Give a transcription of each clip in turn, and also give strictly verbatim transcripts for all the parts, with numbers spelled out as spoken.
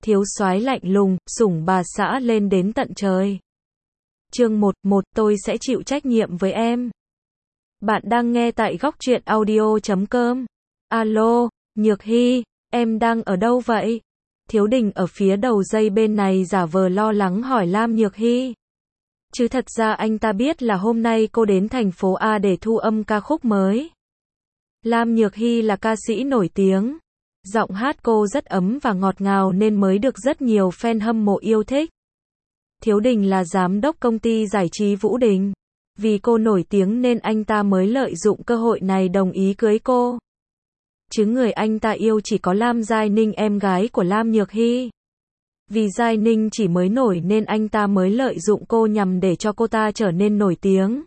thiếu soái lạnh lùng, sủng bà xã lên đến tận trời. Chương một, một tôi sẽ chịu trách nhiệm với em. Bạn đang nghe tại góc truyện audio chấm com. Alo, Nhược Hy, em đang ở đâu vậy? Thiếu Đình ở phía đầu dây bên này giả vờ lo lắng hỏi Lam Nhược Hy. Chứ thật ra anh ta biết là hôm nay cô đến thành phố A để thu âm ca khúc mới. Lam Nhược Hy là ca sĩ nổi tiếng. Giọng hát cô rất ấm và ngọt ngào nên mới được rất nhiều fan hâm mộ yêu thích. Thiếu Đình là giám đốc công ty giải trí Vũ Đình. Vì cô nổi tiếng nên anh ta mới lợi dụng cơ hội này đồng ý cưới cô. Chứ người anh ta yêu chỉ có Lam Giai Ninh, em gái của Lam Nhược Hy. Vì Giai Ninh chỉ mới nổi nên anh ta mới lợi dụng cô nhằm để cho cô ta trở nên nổi tiếng.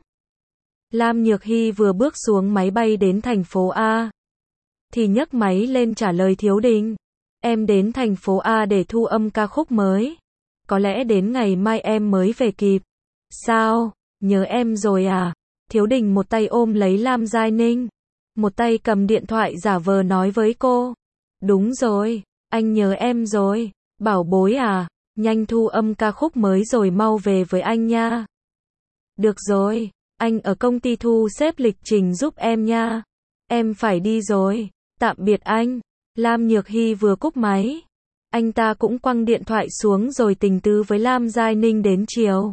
Lam Nhược Hy vừa bước xuống máy bay đến thành phố A thì nhấc máy lên trả lời Thiếu Đình. Em đến thành phố A để thu âm ca khúc mới. Có lẽ đến ngày mai em mới về kịp. Sao? Nhớ em rồi à? Thiếu Đình một tay ôm lấy Lam Giai Ninh, một tay cầm điện thoại giả vờ nói với cô. Đúng rồi, anh nhớ em rồi. Bảo bối à, nhanh thu âm ca khúc mới rồi mau về với anh nha. Được rồi, anh ở công ty thu xếp lịch trình giúp em nha. Em phải đi rồi. Tạm biệt anh. Lam Nhược Hy vừa cúp máy, anh ta cũng quăng điện thoại xuống rồi tình tứ với Lam Giai Ninh đến chiều.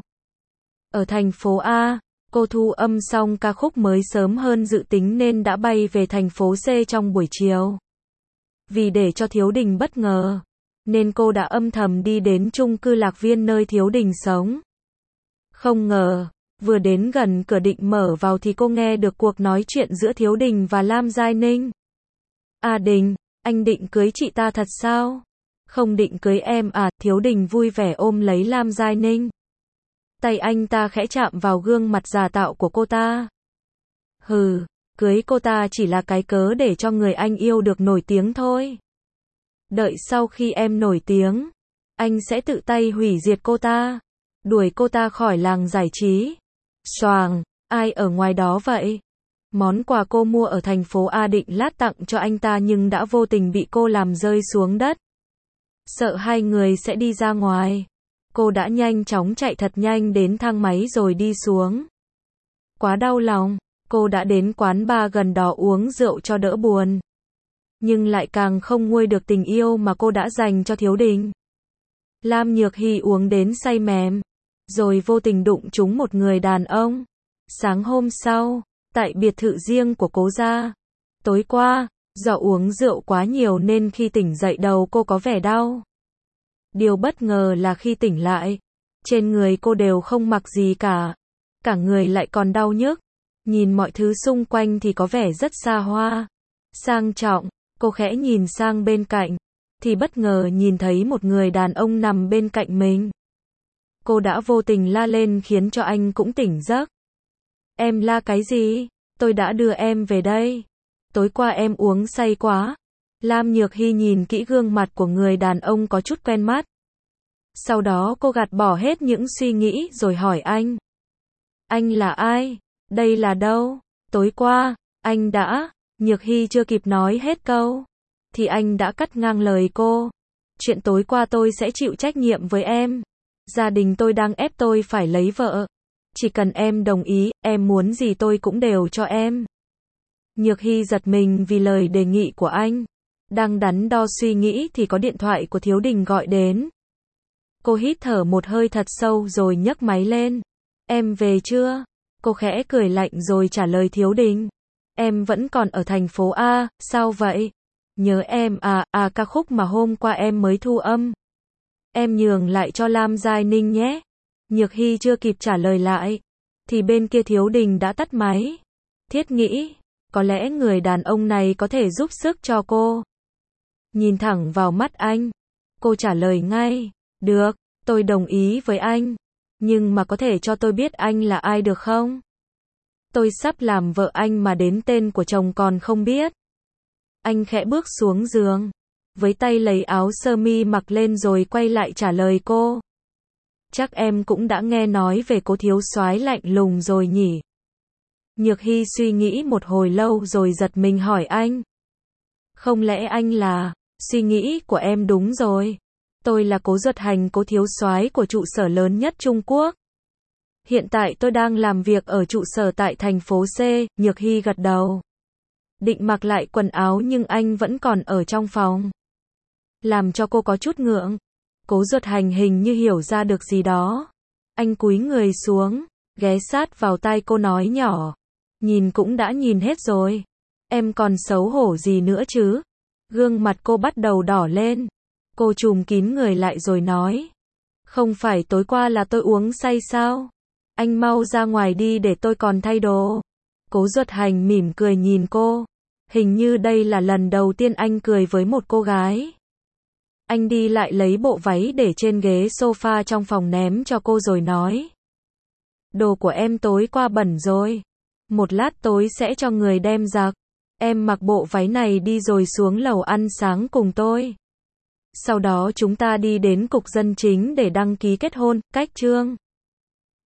Ở thành phố A, cô thu âm xong ca khúc mới sớm hơn dự tính nên đã bay về thành phố C trong buổi chiều. Vì để cho Thiếu Đình bất ngờ, nên cô đã âm thầm đi đến chung cư Lạc Viên nơi Thiếu Đình sống. Không ngờ, vừa đến gần cửa định mở vào thì cô nghe được cuộc nói chuyện giữa Thiếu Đình và Lam Giai Ninh. À Đình, anh định cưới chị ta thật sao? Không định cưới em à? Thiếu Đình vui vẻ ôm lấy Lam Giai Ninh. Tay anh ta khẽ chạm vào gương mặt giả tạo của cô ta. Hừ, cưới cô ta chỉ là cái cớ để cho người anh yêu được nổi tiếng thôi. Đợi sau khi em nổi tiếng, anh sẽ tự tay hủy diệt cô ta, đuổi cô ta khỏi làng giải trí. Xoàng, ai ở ngoài đó vậy? Món quà cô mua ở thành phố A định lát tặng cho anh ta nhưng đã vô tình bị cô làm rơi xuống đất. Sợ hai người sẽ đi ra ngoài, cô đã nhanh chóng chạy thật nhanh đến thang máy rồi đi xuống. Quá đau lòng, cô đã đến quán bar gần đó uống rượu cho đỡ buồn. Nhưng lại càng không nguôi được tình yêu mà cô đã dành cho Thiếu Đình. Lam Nhược Hy uống đến say mềm, rồi vô tình đụng trúng một người đàn ông. Sáng hôm sau, tại biệt thự riêng của cố gia. Tối qua, do uống rượu quá nhiều nên khi tỉnh dậy đầu cô có vẻ đau. Điều bất ngờ là khi tỉnh lại, trên người cô đều không mặc gì cả. Cả người lại còn đau nhức. Nhìn mọi thứ xung quanh thì có vẻ rất xa hoa, sang trọng. Cô khẽ nhìn sang bên cạnh, thì bất ngờ nhìn thấy một người đàn ông nằm bên cạnh mình. Cô đã vô tình la lên khiến cho anh cũng tỉnh giấc. Em la cái gì? Tôi đã đưa em về đây. Tối qua em uống say quá. Lam Nhược Hy nhìn kỹ gương mặt của người đàn ông có chút quen mắt. Sau đó cô gạt bỏ hết những suy nghĩ rồi hỏi anh. Anh là ai? Đây là đâu? Tối qua, anh đã... Nhược Hy chưa kịp nói hết câu, thì anh đã cắt ngang lời cô. Chuyện tối qua tôi sẽ chịu trách nhiệm với em. Gia đình tôi đang ép tôi phải lấy vợ. Chỉ cần em đồng ý, em muốn gì tôi cũng đều cho em. Nhược Hy giật mình vì lời đề nghị của anh. Đang đắn đo suy nghĩ thì có điện thoại của Thiếu Đình gọi đến. Cô hít thở một hơi thật sâu rồi nhấc máy lên. Em về chưa? Cô khẽ cười lạnh rồi trả lời Thiếu Đình. Em vẫn còn ở thành phố A, sao vậy? Nhớ em à, à ca khúc mà hôm qua em mới thu âm. Em nhường lại cho Lam Giai Ninh nhé. Nhược Hy chưa kịp trả lời lại, thì bên kia Thiếu Đình đã tắt máy. Thiết nghĩ, có lẽ người đàn ông này có thể giúp sức cho cô. Nhìn thẳng vào mắt anh, cô trả lời ngay. Được, tôi đồng ý với anh. Nhưng mà có thể cho tôi biết anh là ai được không? Tôi sắp làm vợ anh mà đến tên của chồng còn không biết. Anh khẽ bước xuống giường, với tay lấy áo sơ mi mặc lên rồi quay lại trả lời cô. Chắc em cũng đã nghe nói về cố thiếu soái lạnh lùng rồi nhỉ? Nhược Hy suy nghĩ một hồi lâu rồi giật mình hỏi anh. Không lẽ anh là... Suy nghĩ của em đúng rồi. Tôi là Cố Duật Hành, cố thiếu soái của trụ sở lớn nhất Trung Quốc. Hiện tại tôi đang làm việc ở trụ sở tại thành phố C, Nhược Hy gật đầu. Định mặc lại quần áo nhưng anh vẫn còn ở trong phòng. Làm cho cô có chút ngượng. Cố Duật Hành hình như hiểu ra được gì đó. Anh cúi người xuống, ghé sát vào tai cô nói nhỏ. Nhìn cũng đã nhìn hết rồi. Em còn xấu hổ gì nữa chứ? Gương mặt cô bắt đầu đỏ lên. Cô trùm kín người lại rồi nói. Không phải tối qua là tôi uống say sao? Anh mau ra ngoài đi để tôi còn thay đồ. Cố Duật Hành mỉm cười nhìn cô. Hình như đây là lần đầu tiên anh cười với một cô gái. Anh đi lại lấy bộ váy để trên ghế sofa trong phòng ném cho cô rồi nói. Đồ của em tối qua bẩn rồi. Một lát tối sẽ cho người đem giặt. Em mặc bộ váy này đi rồi xuống lầu ăn sáng cùng tôi. Sau đó chúng ta đi đến cục dân chính để đăng ký kết hôn, cách trương.